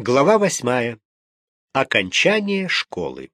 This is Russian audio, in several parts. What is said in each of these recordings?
Глава 8. Окончание школы.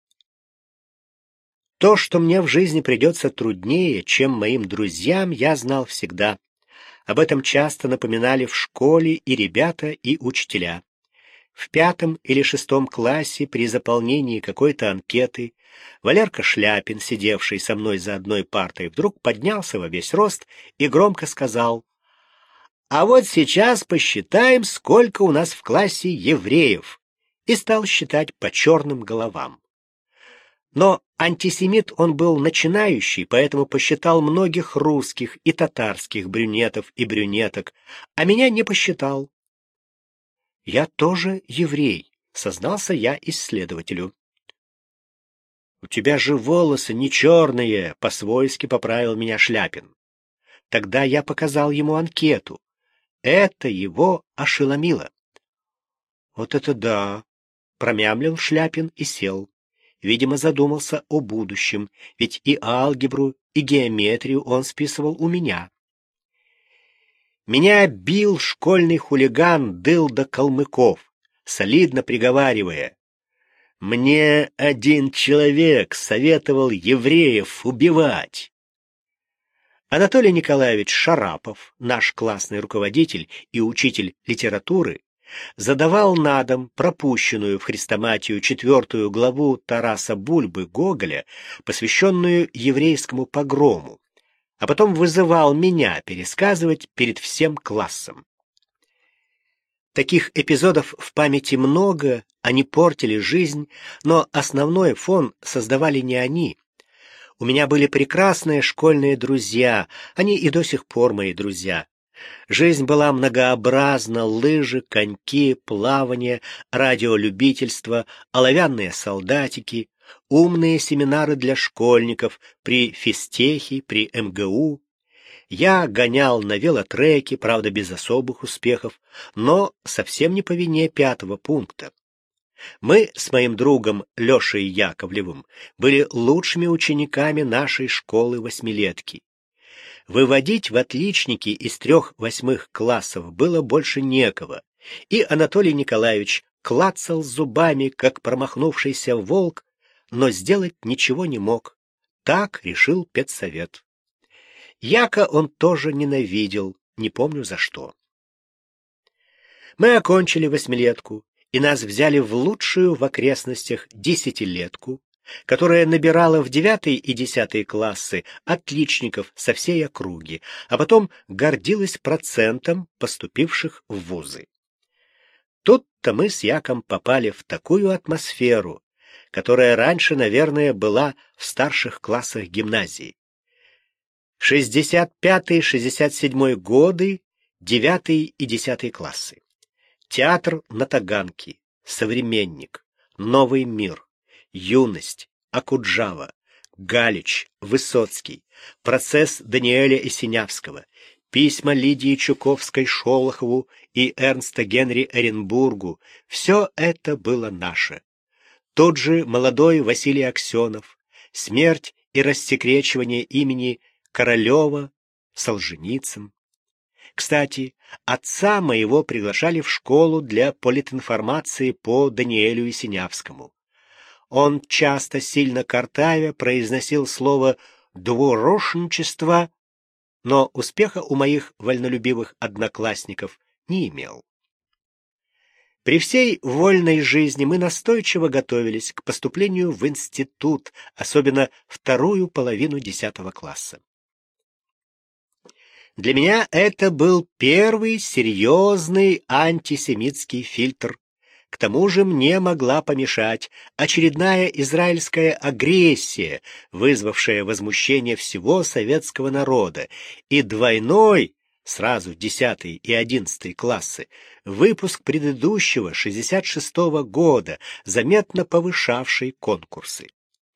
То, что мне в жизни придется труднее, чем моим друзьям, я знал всегда. Об этом часто напоминали в школе и ребята, и учителя. В 5 или 6 классе при заполнении какой-то анкеты Валерка Шляпин, сидевший со мной за одной партой, вдруг поднялся во весь рост и громко сказал: «А вот сейчас посчитаем, сколько у нас в классе евреев», и стал считать по черным головам. Но антисемит он был начинающий, поэтому посчитал многих русских и татарских брюнетов и брюнеток, а меня не посчитал. «Я тоже еврей», — сознался я исследователю. «У тебя же волосы не черные», — по-свойски поправил меня Шляпин. Тогда я показал ему анкету. Это его ошеломило. «Вот это да!» — промямлил Шляпин и сел. Видимо, задумался о будущем, ведь и алгебру, и геометрию он списывал у меня. Меня бил школьный хулиган Дылда Калмыков, солидно приговаривая: «Мне один человек советовал евреев убивать». Анатолий Николаевич Шарапов, наш классный руководитель и учитель литературы, задавал на дом пропущенную в хрестоматию 4 главу Тараса Бульбы Гоголя, посвященную еврейскому погрому, а потом вызывал меня пересказывать перед всем классом. Таких эпизодов в памяти много, они портили жизнь, но основной фон создавали не они. У меня были прекрасные школьные друзья, они и до сих пор мои друзья. Жизнь была многообразна: лыжи, коньки, плавание, радиолюбительство, оловянные солдатики, умные семинары для школьников при физтехе, при МГУ. Я гонял на велотреке, правда, без особых успехов, но совсем не по вине 5-го пункта. Мы с моим другом Лешей Яковлевым были лучшими учениками нашей школы-восьмилетки. Выводить в отличники из 3 8 классов было больше некого, и Анатолий Николаевич клацал зубами, как промахнувшийся волк, но сделать ничего не мог. Так решил педсовет. Яка он тоже ненавидел, не помню за что. Мы окончили восьмилетку, и нас взяли в лучшую в окрестностях десятилетку, которая набирала в 9 и 10 классы отличников со всей округи, а потом гордилась процентом поступивших в вузы. Тут-то мы с Яком попали в такую атмосферу, которая раньше, наверное, была в старших классах гимназии. 65-67 годы, 9 и 10 классы. Театр на Таганке, Современник, Новый мир, Юность, Окуджава, Галич, Высоцкий, процесс Даниэля Есенявского, письма Лидии Чуковской-Шолохову и Эрнста Генри Эренбургу — все это было наше. Тот же молодой Василий Аксенов, смерть и рассекречивание имени Королева, Солженицын. Кстати, отца моего приглашали в школу для политинформации по Даниэлю Есенявскому. Он часто, сильно картавя, произносил слово «двурошничество», но успеха у моих вольнолюбивых одноклассников не имел. При всей вольной жизни мы настойчиво готовились к поступлению в институт, особенно вторую половину 10 класса. Для меня это был первый серьезный антисемитский фильтр. К тому же мне могла помешать очередная израильская агрессия, вызвавшая возмущение всего советского народа, и двойной, сразу 10 и 11 классы, выпуск предыдущего 66-го года, заметно повышавший конкурсы.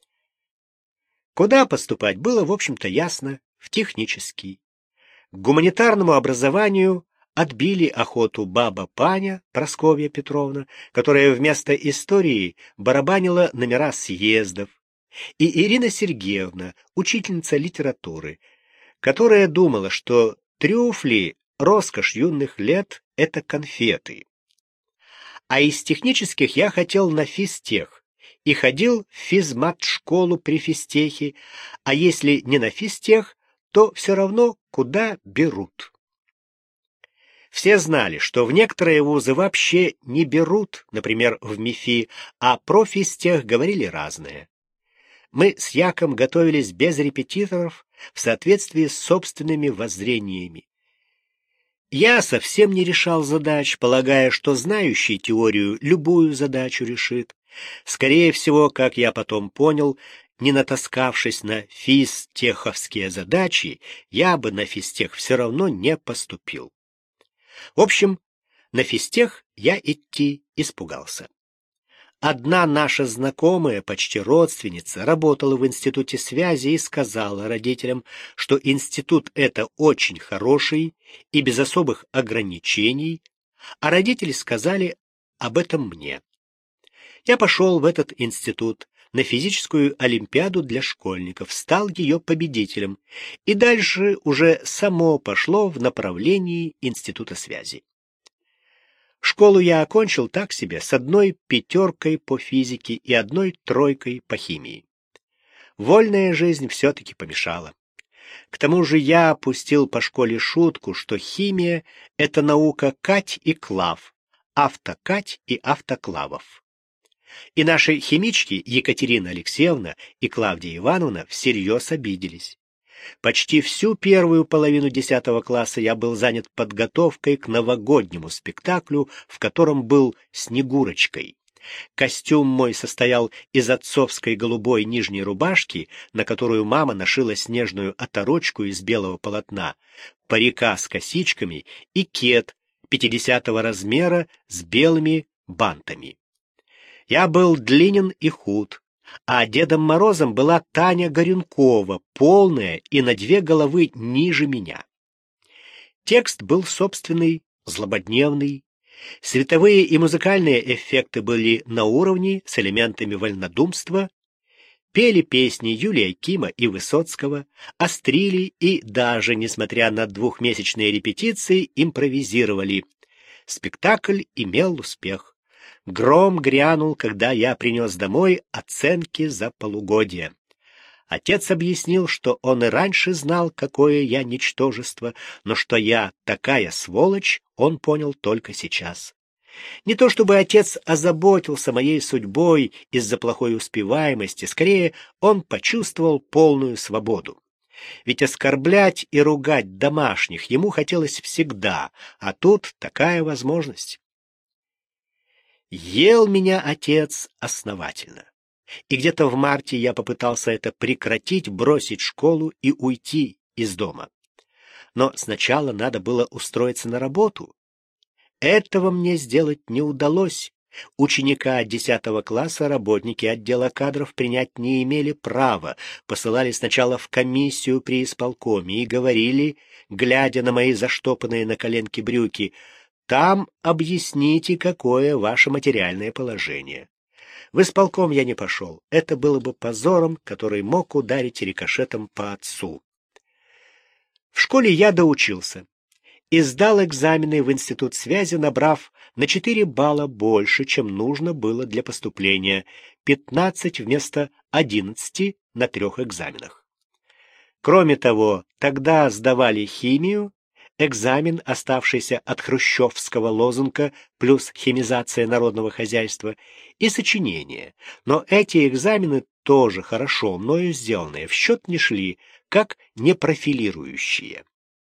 Куда поступать было, в общем-то, ясно: в технический. К гуманитарному образованию отбили охоту баба Паня, Прасковья Петровна, которая вместо истории барабанила номера съездов, и Ирина Сергеевна, учительница литературы, которая думала, что трюфли — роскошь юных лет — это конфеты. А из технических я хотел на физтех и ходил в физмат-школу при физтехе, а если не на физтех, то все равно куда берут. Все знали, что в некоторые вузы вообще не берут, например, в МИФИ, а про физтех говорили разное. Мы с Яком готовились без репетиторов в соответствии с собственными воззрениями. Я совсем не решал задач, полагая, что знающий теорию любую задачу решит. Скорее всего, как я потом понял, не натаскавшись на физтеховские задачи, я бы на физтех все равно не поступил. В общем, на физтех я идти испугался. Одна наша знакомая, почти родственница, работала в институте связи и сказала родителям, что институт это очень хороший и без особых ограничений, а родители сказали об этом мне. Я пошел в этот институт на физическую олимпиаду для школьников, стал ее победителем, и дальше уже само пошло в направлении института связи. Школу я окончил так себе, с 1 5 по физике и 1 3 по химии. Вольная жизнь все-таки помешала. К тому же я опустил по школе шутку, что химия — это наука Кать и Клав, автокать и автоклавов. И наши химички Екатерина Алексеевна и Клавдия Ивановна всерьез обиделись. Почти всю первую половину 10 класса я был занят подготовкой к новогоднему спектаклю, в котором был Снегурочкой. Костюм мой состоял из отцовской голубой нижней рубашки, на которую мама нашила снежную оторочку из белого полотна, парика с косичками и кет 50-го размера с белыми бантами. Я был длинен и худ, а Дедом Морозом была Таня Горюнкова, полная и на 2 головы ниже меня. Текст был собственный, злободневный. Световые и музыкальные эффекты были на уровне с элементами вольнодумства. Пели песни Юлия Кима и Высоцкого, острили и даже, несмотря на 2-месячные репетиции, импровизировали. Спектакль имел успех. Гром грянул, когда я принес домой оценки за полугодие. Отец объяснил, что он и раньше знал, какое я ничтожество, но что я такая сволочь, он понял только сейчас. Не то чтобы отец озаботился моей судьбой из-за плохой успеваемости, скорее он почувствовал полную свободу. Ведь оскорблять и ругать домашних ему хотелось всегда, а тут такая возможность. Ел меня отец основательно. И где-то в марте я попытался это прекратить, бросить школу и уйти из дома. Но сначала надо было устроиться на работу. Этого мне сделать не удалось. Ученика 10 класса работники отдела кадров принять не имели права, посылали сначала в комиссию при исполкоме и говорили, глядя на мои заштопанные на коленке брюки: «Там объясните, какое ваше материальное положение». В исполком я не пошел. Это было бы позором, который мог ударить рикошетом по отцу. В школе я доучился и сдал экзамены в институт связи, набрав на 4 балла больше, чем нужно было для поступления, 15 вместо 11 на 3 экзаменах. Кроме того, тогда сдавали химию, экзамен, оставшийся от хрущевского лозунга, плюс химизация народного хозяйства, и сочинение. Но эти экзамены, тоже хорошо мною сделанные, в счет не шли, как непрофилирующие.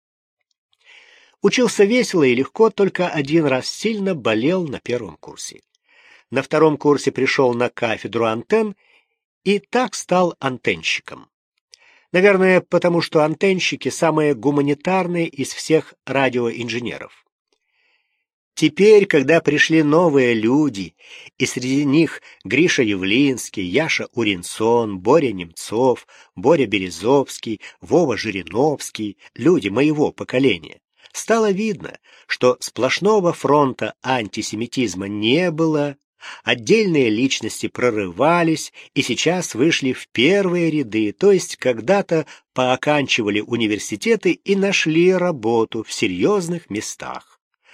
Учился весело и легко, только 1 раз сильно болел на 1 курсе. На 2 курсе пришел на кафедру антенн и так стал антенщиком. Наверное, потому что антенщики самые гуманитарные из всех радиоинженеров. Теперь, когда пришли новые люди, и среди них Гриша Явлинский, Яша Уринсон, Боря Немцов, Боря Березовский, Вова Жириновский, люди моего поколения, стало видно, что сплошного фронта антисемитизма не было, отдельные личности прорывались и сейчас вышли в первые ряды, то есть когда-то пооканчивали университеты и нашли работу в серьезных местах.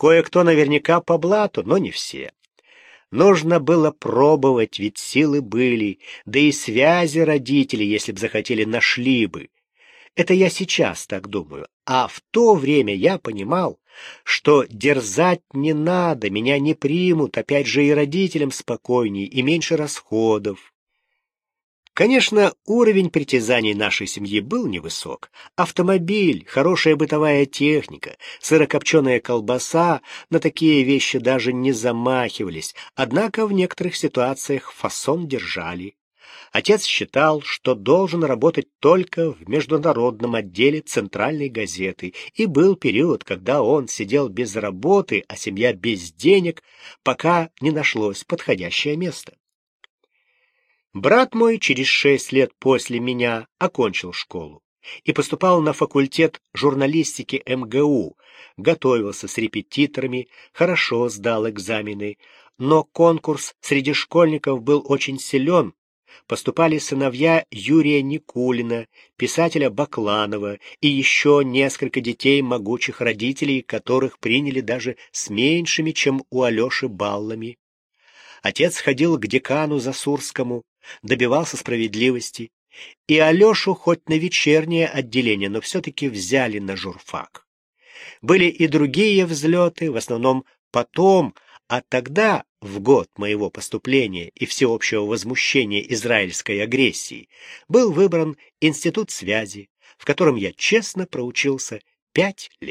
Кое-кто наверняка по блату, но не все. Нужно было пробовать, ведь силы были, да и связи родители, если б захотели, нашли бы. Это я сейчас так думаю. А в то время я понимал, что дерзать не надо, меня не примут, опять же и родителям спокойней, и меньше расходов. Конечно, уровень притязаний нашей семьи был невысок. Автомобиль, хорошая бытовая техника, сырокопченая колбаса, на такие вещи даже не замахивались, однако в некоторых ситуациях фасон держали. Отец считал, что должен работать только в международном отделе центральной газеты, и был период, когда он сидел без работы, а семья без денег, пока не нашлось подходящее место. Брат мой через 6 лет после меня окончил школу и поступал на факультет журналистики МГУ, готовился с репетиторами, хорошо сдал экзамены, но конкурс среди школьников был очень силен. Поступали сыновья Юрия Никулина, писателя Бакланова и еще несколько детей могучих родителей, которых приняли даже с меньшими, чем у Алеши, баллами. Отец ходил к декану Засурскому, добивался справедливости, и Алешу хоть на вечернее отделение, но все-таки взяли на журфак. Были и другие взлеты, в основном потом, а тогда, в год моего поступления и всеобщего возмущения израильской агрессии, был выбран Институт связи, в котором я честно проучился 5 лет.